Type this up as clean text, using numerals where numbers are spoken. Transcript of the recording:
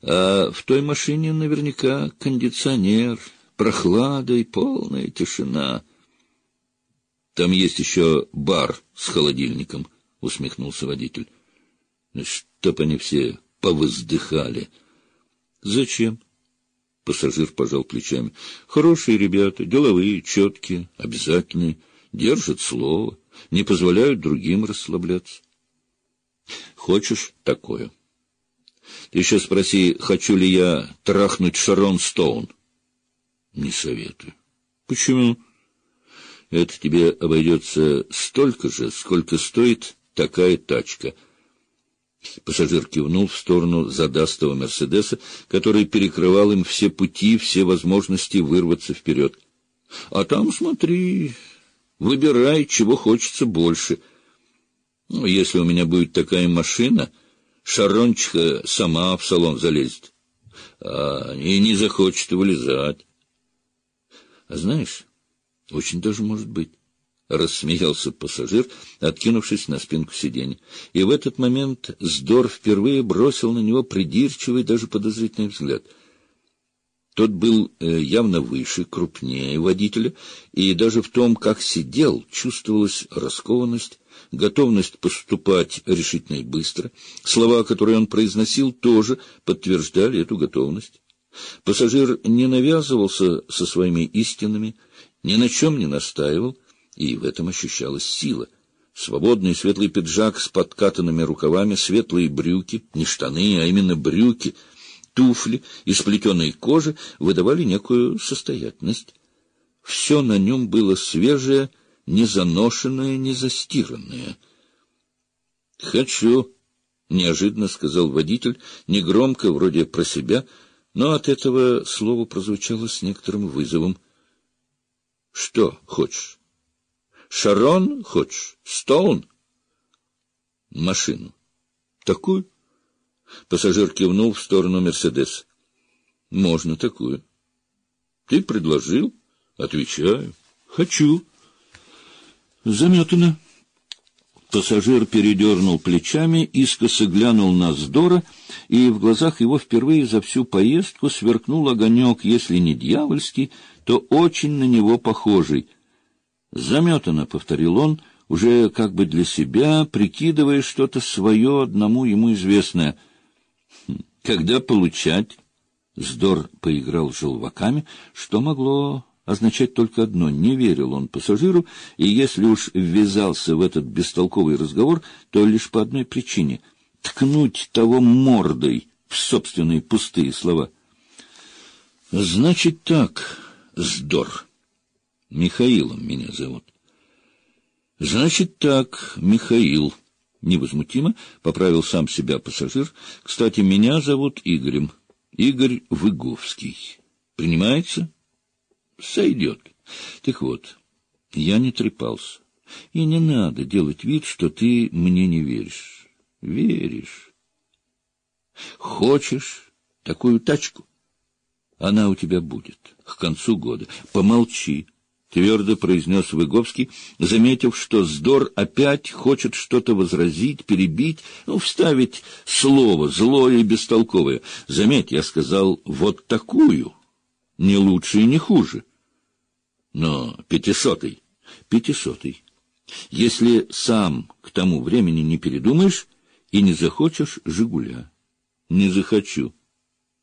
А в той машине наверняка кондиционер, прохлада и полная тишина. Там есть еще бар с холодильником, — усмехнулся водитель. Чтоб они все повоздыхали. Зачем? Пассажир пожал плечами. Хорошие ребята, деловые, четкие, обязательные, держат слово, не позволяют другим расслабляться. Хочешь такое? Ты еще спроси, хочу ли я трахнуть Шарон Стоун. Не советую. Почему? Это тебе обойдется столько же, сколько стоит такая тачка. Пассажир кивнул в сторону задастого Мерседеса, который перекрывал им все пути, все возможности вырваться вперед. А там, смотри, выбирай, чего хочется больше. Ну, если у меня будет такая машина, Шарончиха сама в салон залезет, и не захочет вылезать. А знаешь, очень даже может быть. — рассмеялся пассажир, откинувшись на спинку сиденья. И в этот момент Здор впервые бросил на него придирчивый, даже подозрительный взгляд. Тот был явно выше, крупнее водителя, и даже в том, как сидел, чувствовалась раскованность, готовность поступать решительно и быстро. Слова, которые он произносил, тоже подтверждали эту готовность. Пассажир не навязывался со своими истинами, ни на чем не настаивал, и в этом ощущалась сила. Свободный светлый пиджак с подкатанными рукавами, светлые брюки, не штаны, а именно брюки, туфли из плетеной кожи выдавали некую состоятельность. Все на нем было свежее, не заношенное, не застиранное. — Хочу, — неожиданно сказал водитель, негромко, вроде про себя, но от этого слово прозвучало с некоторым вызовом. — Что хочешь? Шарон хочешь? Стоун? Машину. Такую? Пассажир кивнул в сторону Мерседеса. Можно такую. Ты предложил? Отвечаю. Хочу. Заметано. Пассажир передернул плечами, искоса глянул на Здора, и в глазах его впервые за всю поездку сверкнул огонек, если не дьявольский, то очень на него похожий. «Заметано», — повторил он, уже как бы для себя, прикидывая что-то свое, одному ему известное. «Когда получать?» Здор поиграл желваками, что могло означать только одно — не верил он пассажиру, и если уж ввязался в этот бестолковый разговор, то лишь по одной причине — ткнуть того мордой в собственные пустые слова. «Значит так, Здор». Михаилом меня зовут. — Значит так, Михаил, — невозмутимо поправил сам себя пассажир. — Кстати, меня зовут Игорем. Игорь Выговский. Принимается? — Сойдет. Так вот, я не трепался. И не надо делать вид, что ты мне не веришь. Веришь. Хочешь такую тачку? Она у тебя будет к концу года. Помолчи. — твердо произнес Выговский, заметив, что Здор опять хочет что-то возразить, перебить, вставить слово злое и бестолковое. Заметь, я сказал вот такую, не лучше и не хуже. Но 500-й. Если сам к тому времени не передумаешь и не захочешь «Жигуля». Не захочу.